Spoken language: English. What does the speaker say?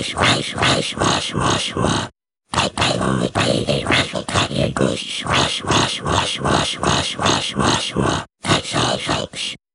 I only breathe a rational tiny goose. That's all, folks.